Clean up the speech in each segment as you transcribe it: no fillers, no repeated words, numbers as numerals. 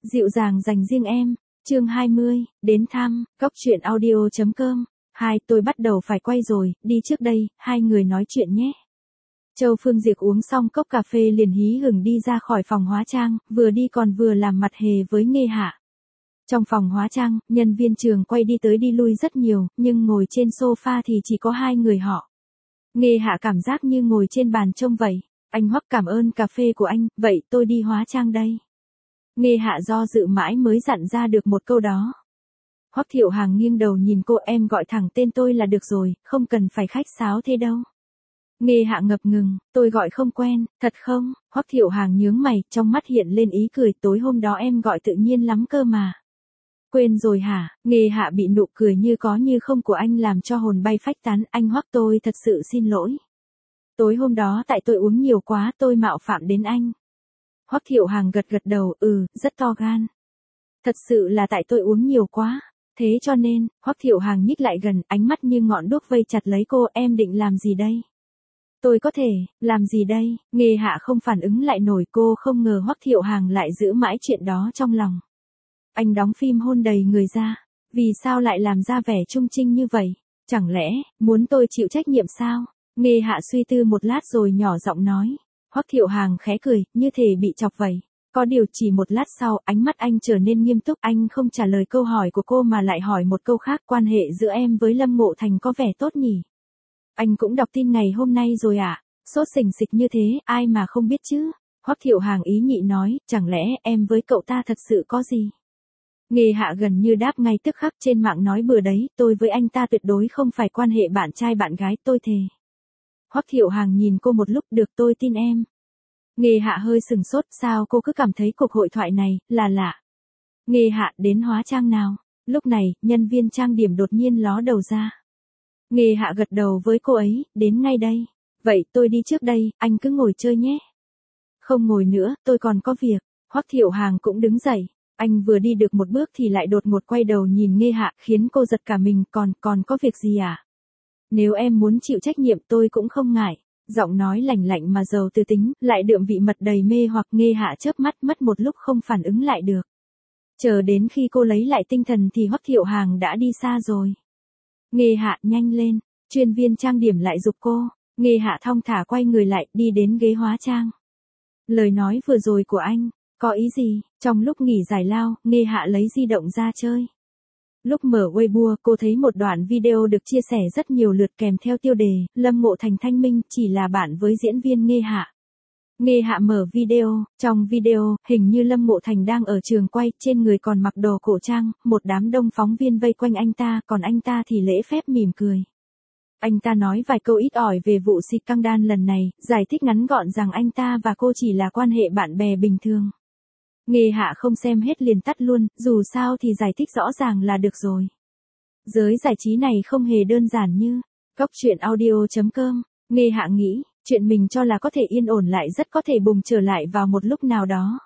Dịu dàng dành riêng em, chương 20, đến thăm, góc truyện audio.com. Hai, tôi bắt đầu phải quay rồi, đi trước đây, hai người nói chuyện nhé. Châu Phương Diệc uống xong cốc cà phê liền hí hửng đi ra khỏi phòng hóa trang, vừa đi còn vừa làm mặt hề với Nghê Hạ. Trong phòng hóa trang, nhân viên trường quay đi tới đi lui rất nhiều, nhưng ngồi trên sofa thì chỉ có hai người họ. Nghê Hạ cảm giác như ngồi trên bàn trông vậy. Anh Hoắc cảm ơn cà phê của anh, vậy tôi đi hóa trang đây. Nghê Hạ do dự mãi mới dặn ra được một câu đó. Hoắc Thiệu Hàng nghiêng đầu nhìn cô, em gọi thẳng tên tôi là được rồi, không cần phải khách sáo thế đâu. Nghê Hạ ngập ngừng, tôi gọi không quen, thật không? Hoắc Thiệu Hàng nhướng mày, trong mắt hiện lên ý cười, tối hôm đó em gọi tự nhiên lắm cơ mà. Quên rồi hả? Nghê Hạ bị nụ cười như có như không của anh làm cho hồn bay phách tán, anh Hoắc tôi thật sự xin lỗi. Tối hôm đó tại tôi uống nhiều quá tôi mạo phạm đến anh. Hoắc Thiệu Hàng gật gật đầu, rất to gan. Thật sự là tại tôi uống nhiều quá. Thế cho nên, Hoắc Thiệu Hàng nhích lại gần, ánh mắt như ngọn đuốc vây chặt lấy cô, em định làm gì đây? Tôi có thể, làm gì đây? Nghê Hạ không phản ứng lại nổi, cô không ngờ Hoắc Thiệu Hàng lại giữ mãi chuyện đó trong lòng. Anh đóng phim hôn đầy người ra, vì sao lại làm ra vẻ trung trinh như vậy? Chẳng lẽ, muốn tôi chịu trách nhiệm sao? Nghê Hạ suy tư một lát rồi nhỏ giọng nói. Hoắc Thiệu Hàng khẽ cười, như thể bị chọc vậy. Có điều chỉ một lát sau, ánh mắt anh trở nên nghiêm túc, anh không trả lời câu hỏi của cô mà lại hỏi một câu khác, quan hệ giữa em với Lâm Ngộ Thành có vẻ tốt nhỉ? Anh cũng đọc tin ngày hôm nay rồi ạ. Sốt sình sịch như thế, ai mà không biết chứ? Hoắc Thiệu Hàng ý nhị nói, chẳng lẽ em với cậu ta thật sự có gì? Nghê Hạ gần như đáp ngay tức khắc, trên mạng nói bừa đấy, tôi với anh ta tuyệt đối không phải quan hệ bạn trai bạn gái, tôi thề. Hoắc Thiệu Hàng nhìn cô một lúc, được tôi tin em. Nghê Hạ hơi sừng sốt, sao cô cứ cảm thấy cuộc hội thoại này là lạ. Nghê Hạ, đến hóa trang nào. Lúc này, nhân viên trang điểm đột nhiên ló đầu ra. Nghê Hạ gật đầu với cô ấy, đến ngay đây. Vậy tôi đi trước đây, anh cứ ngồi chơi nhé. Không ngồi nữa, tôi còn có việc. Hoắc Thiệu Hàng cũng đứng dậy. Anh vừa đi được một bước thì lại đột ngột quay đầu nhìn Nghê Hạ, khiến cô giật cả mình, còn có việc gì à? Nếu em muốn chịu trách nhiệm tôi cũng không ngại. Giọng nói lạnh lạnh mà giàu tư tính, lại đượm vị mật đầy mê hoặc. Nghê Hạ chớp mắt mất một lúc không phản ứng lại được. Chờ đến khi cô lấy lại tinh thần thì Hoắc Thiệu Hàng đã đi xa rồi. Nghê Hạ, nhanh lên, chuyên viên trang điểm lại giục cô. Nghê Hạ thong thả quay người lại, đi đến ghế hóa trang. Lời nói vừa rồi của anh, có ý gì? Trong lúc nghỉ giải lao, Nghê Hạ lấy di động ra chơi. Lúc mở Weibo, cô thấy một đoạn video được chia sẻ rất nhiều lượt kèm theo tiêu đề, Lâm Ngộ Thành thanh minh, chỉ là bạn với diễn viên Nghê Hạ. Nghê Hạ mở video, trong video, hình như Lâm Ngộ Thành đang ở trường quay, trên người còn mặc đồ cổ trang, một đám đông phóng viên vây quanh anh ta, còn anh ta thì lễ phép mỉm cười. Anh ta nói vài câu ít ỏi về vụ xịt căng đan lần này, giải thích ngắn gọn rằng anh ta và cô chỉ là quan hệ bạn bè bình thường. Nghê Hạ không xem hết liền tắt luôn, dù sao thì giải thích rõ ràng là được rồi. Giới giải trí này không hề đơn giản như góc truyện audio.com. Nghê Hạ nghĩ, chuyện mình cho là có thể yên ổn lại rất có thể bùng trở lại vào một lúc nào đó.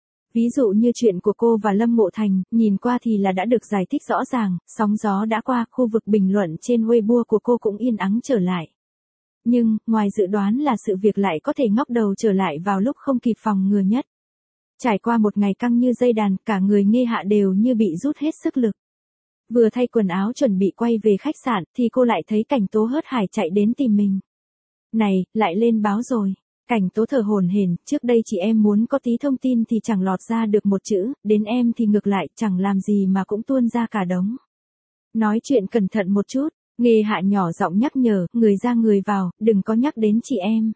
Ví dụ như chuyện của cô và Lâm Ngộ Thành, nhìn qua thì là đã được giải thích rõ ràng, sóng gió đã qua, khu vực bình luận trên Weibo của cô cũng yên ắng trở lại. Nhưng, ngoài dự đoán là sự việc lại có thể ngóc đầu trở lại vào lúc không kịp phòng ngừa nhất. Trải qua một ngày căng như dây đàn, cả người Nghê Hạ đều như bị rút hết sức lực. Vừa thay quần áo chuẩn bị quay về khách sạn, thì cô lại thấy Cảnh Tố hớt hải chạy đến tìm mình. Này, lại lên báo rồi. Cảnh Tố thở hổn hển, trước đây chị em muốn có tí thông tin thì chẳng lọt ra được một chữ, đến em thì ngược lại, chẳng làm gì mà cũng tuôn ra cả đống. Nói chuyện cẩn thận một chút, Nghê Hạ nhỏ giọng nhắc nhở, người ra người vào, đừng có nhắc đến chị em.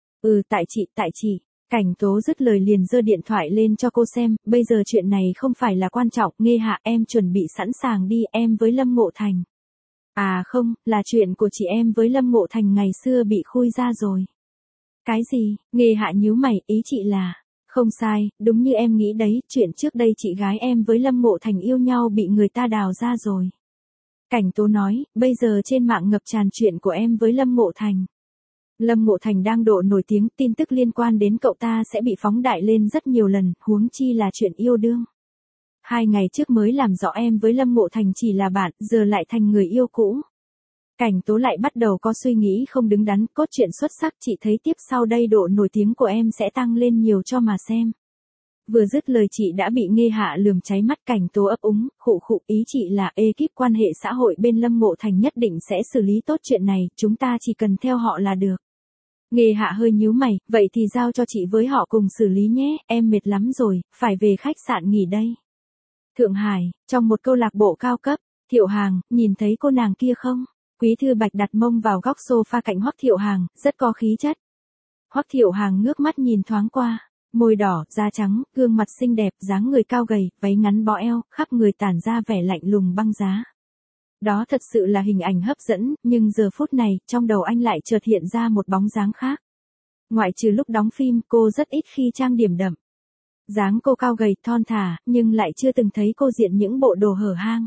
Tại chị. Cảnh Tố dứt lời liền giơ điện thoại lên cho cô xem, bây giờ chuyện này không phải là quan trọng, Nghê Hạ em chuẩn bị sẵn sàng đi, em với Lâm Ngộ Thành. À không, là chuyện của chị em với Lâm Ngộ Thành ngày xưa bị khui ra rồi. Cái gì? Nghê Hạ nhíu mày, ý chị là, không sai, đúng như em nghĩ đấy, chuyện trước đây chị gái em với Lâm Ngộ Thành yêu nhau bị người ta đào ra rồi. Cảnh Tố nói, bây giờ trên mạng ngập tràn chuyện của em với Lâm Ngộ Thành. Lâm Ngộ Thành đang độ nổi tiếng, tin tức liên quan đến cậu ta sẽ bị phóng đại lên rất nhiều lần, huống chi là chuyện yêu đương. 2 ngày trước mới làm rõ em với Lâm Ngộ Thành chỉ là bạn, giờ lại thành người yêu cũ. Cảnh Tố lại bắt đầu có suy nghĩ không đứng đắn, cốt truyện xuất sắc, chị thấy tiếp sau đây độ nổi tiếng của em sẽ tăng lên nhiều cho mà xem. Vừa dứt lời chị đã bị Nghê Hạ lườm cháy mắt, Cảnh Tố ấp úng, khụ khụ, ý chị là ekip quan hệ xã hội bên Lâm Ngộ Thành nhất định sẽ xử lý tốt chuyện này, chúng ta chỉ cần theo họ là được. Nghê Hạ hơi nhíu mày, vậy thì giao cho chị với họ cùng xử lý nhé, em mệt lắm rồi, phải về khách sạn nghỉ đây. Thượng Hải, trong một câu lạc bộ cao cấp, Thiệu Hàng, nhìn thấy cô nàng kia không? Quý Thư Bạch đặt mông vào góc sofa cạnh Hoắc Thiệu Hàng, rất có khí chất. Hoắc Thiệu Hàng ngước mắt nhìn thoáng qua, môi đỏ, da trắng, gương mặt xinh đẹp, dáng người cao gầy, váy ngắn bó eo, khắp người tản ra vẻ lạnh lùng băng giá. Đó thật sự là hình ảnh hấp dẫn, nhưng giờ phút này, trong đầu anh lại chợt hiện ra một bóng dáng khác. Ngoại trừ lúc đóng phim, cô rất ít khi trang điểm đậm. Dáng cô cao gầy, thon thả, nhưng lại chưa từng thấy cô diện những bộ đồ hở hang.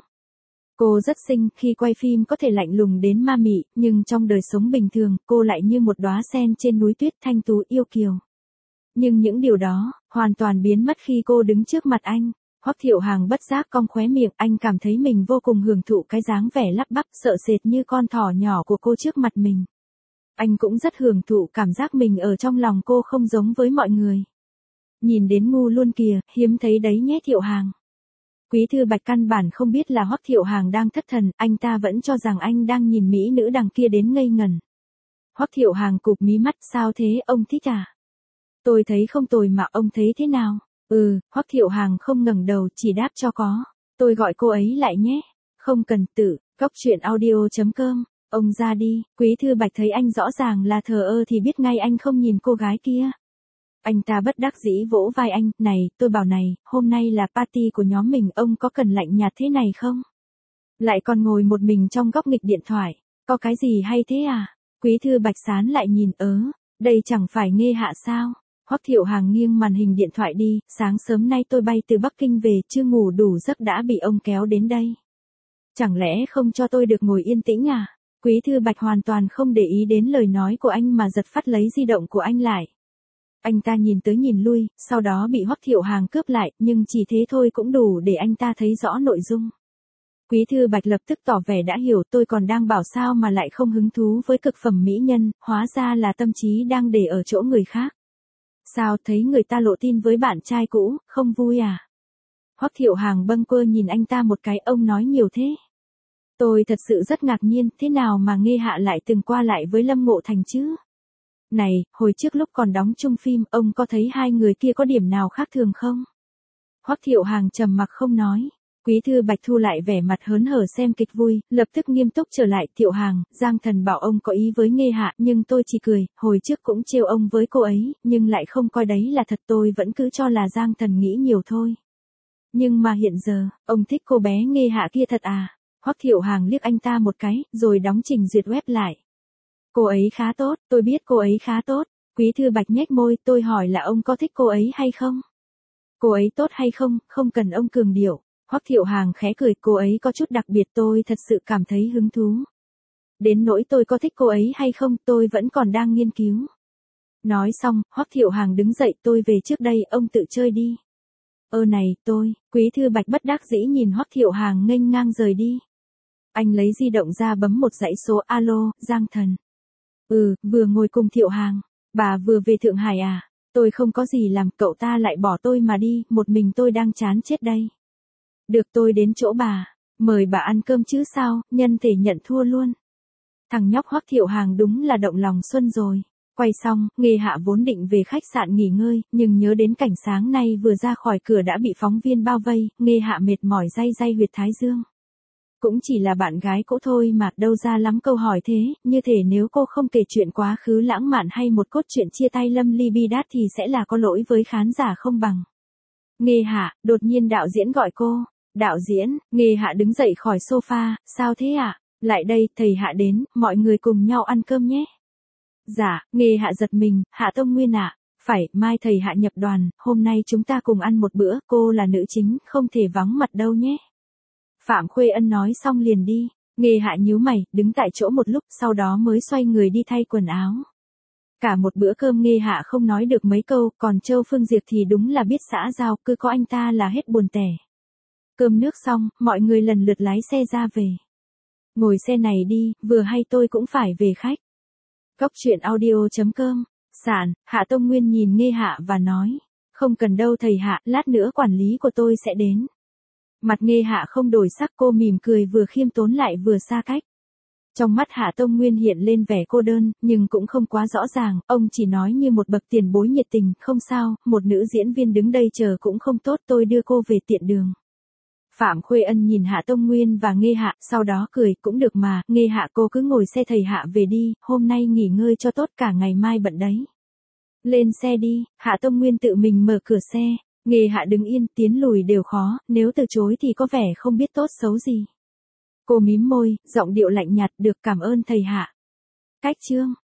Cô rất xinh, khi quay phim có thể lạnh lùng đến ma mị, nhưng trong đời sống bình thường, cô lại như một đóa sen trên núi tuyết, thanh tú yêu kiều. Nhưng những điều đó, hoàn toàn biến mất khi cô đứng trước mặt anh. Hoắc Thiệu Hàng bất giác cong khóe miệng, anh cảm thấy mình vô cùng hưởng thụ cái dáng vẻ lắp bắp sợ sệt như con thỏ nhỏ của cô trước mặt mình. Anh cũng rất hưởng thụ cảm giác mình ở trong lòng cô không giống với mọi người. Nhìn đến ngu luôn kìa, hiếm thấy đấy nhé Thiệu Hàng. Quý Thư Bạch căn bản không biết là Hoắc Thiệu Hàng đang thất thần, anh ta vẫn cho rằng anh đang nhìn mỹ nữ đằng kia đến ngây ngẩn. Hoắc Thiệu Hàng cụp mí mắt, sao thế, ông thích à? Tôi thấy không tồi mà, ông thấy thế nào? Hoắc Thiệu Hàng không ngẩng đầu, chỉ đáp cho có. Tôi gọi cô ấy lại nhé. Không cần, tự, coctruyện.audio.com. Ông ra đi. Quý Thư Bạch thấy anh rõ ràng là thờ ơ thì biết ngay anh không nhìn cô gái kia. Anh ta bất đắc dĩ vỗ vai anh, này, tôi bảo này, hôm nay là party của nhóm mình, ông có cần lạnh nhạt thế này không? Lại còn ngồi một mình trong góc nghịch điện thoại, có cái gì hay thế à? Quý Thư Bạch sán lại nhìn, đây chẳng phải Nghê Hạ sao? Hoắc Thiệu Hàng nghiêng màn hình điện thoại đi, sáng sớm nay tôi bay từ Bắc Kinh về, chưa ngủ đủ giấc đã bị ông kéo đến đây. Chẳng lẽ không cho tôi được ngồi yên tĩnh à? Quý Thư Bạch hoàn toàn không để ý đến lời nói của anh mà giật phắt lấy di động của anh lại. Anh ta nhìn tới nhìn lui, sau đó bị Hoắc Thiệu Hàng cướp lại, nhưng chỉ thế thôi cũng đủ để anh ta thấy rõ nội dung. Quý Thư Bạch lập tức tỏ vẻ đã hiểu, tôi còn đang bảo sao mà lại không hứng thú với cực phẩm mỹ nhân, hóa ra là tâm trí đang để ở chỗ người khác. Sao, thấy người ta lộ tin với bạn trai cũ, không vui à? Hoắc Thiệu Hàng bâng quơ nhìn anh ta một cái, ông nói nhiều thế. Tôi thật sự rất ngạc nhiên, thế nào mà Nghê Hạ lại từng qua lại với Lâm Ngộ Thành chứ? Này, hồi trước lúc còn đóng chung phim, ông có thấy hai người kia có điểm nào khác thường không? Hoắc Thiệu Hàng trầm mặc không nói. Quý Thư Bạch thu lại vẻ mặt hớn hở xem kịch vui, lập tức nghiêm túc trở lại, Thiệu Hàng, Giang Thần bảo ông có ý với Nghê Hạ, nhưng tôi chỉ cười, hồi trước cũng trêu ông với cô ấy, nhưng lại không coi đấy là thật, tôi vẫn cứ cho là Giang Thần nghĩ nhiều thôi. Nhưng mà hiện giờ, ông thích cô bé Nghê Hạ kia thật à? Hoắc Thiệu Hàng liếc anh ta một cái, rồi đóng trình duyệt web lại. Cô ấy khá tốt, tôi biết cô ấy khá tốt. Quý Thư Bạch nhếch môi, tôi hỏi là ông có thích cô ấy hay không? Cô ấy tốt hay không, không cần ông cường điệu. Hoắc Thiệu Hàng khẽ cười, cô ấy có chút đặc biệt, tôi thật sự cảm thấy hứng thú. Đến nỗi tôi có thích cô ấy hay không, tôi vẫn còn đang nghiên cứu. Nói xong, Hoắc Thiệu Hàng đứng dậy, tôi về trước đây, ông tự chơi đi. Này, Quý Thư Bạch bất đắc dĩ nhìn Hoắc Thiệu Hàng nghênh ngang rời đi. Anh lấy di động ra bấm một dãy số, alo, Giang Thần. Vừa ngồi cùng Thiệu Hàng. Bà vừa về Thượng Hải à? Tôi không có gì làm, cậu ta lại bỏ tôi mà đi, một mình tôi đang chán chết đây. Được, tôi đến chỗ bà. Mời bà ăn cơm chứ sao, nhân thể nhận thua luôn. Thằng nhóc Hoắc Thiệu Hàng đúng là động lòng xuân rồi. Quay xong, Nghê Hạ vốn định về khách sạn nghỉ ngơi, nhưng nhớ đến cảnh sáng nay vừa ra khỏi cửa đã bị phóng viên bao vây, Nghê Hạ mệt mỏi day day huyệt thái dương. Cũng chỉ là bạn gái cũ thôi mà, đâu ra lắm câu hỏi thế, như thể nếu cô không kể chuyện quá khứ lãng mạn hay một cốt truyện chia tay Lâm Ly Bi Đát thì sẽ là có lỗi với khán giả không bằng. Nghê Hạ, đột nhiên đạo diễn gọi cô. Đạo diễn, Nghê Hạ đứng dậy khỏi sofa, sao thế ạ? Lại đây, thầy Hạ đến, mọi người cùng nhau ăn cơm nhé. Dạ, Nghê Hạ giật mình, Hạ Tông Nguyên ạ. Phải, mai thầy Hạ nhập đoàn, hôm nay chúng ta cùng ăn một bữa, cô là nữ chính, không thể vắng mặt đâu nhé. Phạm Khuê Ân nói xong liền đi. Nghê Hạ nhíu mày, đứng tại chỗ một lúc, sau đó mới xoay người đi thay quần áo. Cả một bữa cơm Nghê Hạ không nói được mấy câu, còn Châu Phương Diệp thì đúng là biết xã giao, cứ có anh ta là hết buồn tẻ. Cơm nước xong, mọi người lần lượt lái xe ra về. Ngồi xe này đi, vừa hay tôi cũng phải về khách. Coctruyện.audio.com. Sạn, Hạ Tông Nguyên nhìn Nghê Hạ và nói. Không cần đâu thầy Hạ, lát nữa quản lý của tôi sẽ đến. Mặt Nghê Hạ không đổi sắc, cô mỉm cười vừa khiêm tốn lại vừa xa cách. Trong mắt Hạ Tông Nguyên hiện lên vẻ cô đơn, nhưng cũng không quá rõ ràng, ông chỉ nói như một bậc tiền bối nhiệt tình, không sao, một nữ diễn viên đứng đây chờ cũng không tốt, tôi đưa cô về tiện đường. Phạm Khuê Ân nhìn Hạ Tông Nguyên và Nghê Hạ, sau đó cười, cũng được mà, Nghê Hạ cô cứ ngồi xe thầy Hạ về đi, hôm nay nghỉ ngơi cho tốt, cả ngày mai bận đấy. Lên xe đi, Hạ Tông Nguyên tự mình mở cửa xe, Nghê Hạ đứng yên, tiến lùi đều khó, nếu từ chối thì có vẻ không biết tốt xấu gì. Cô mím môi, giọng điệu lạnh nhạt, được, cảm ơn thầy Hạ. Cách chương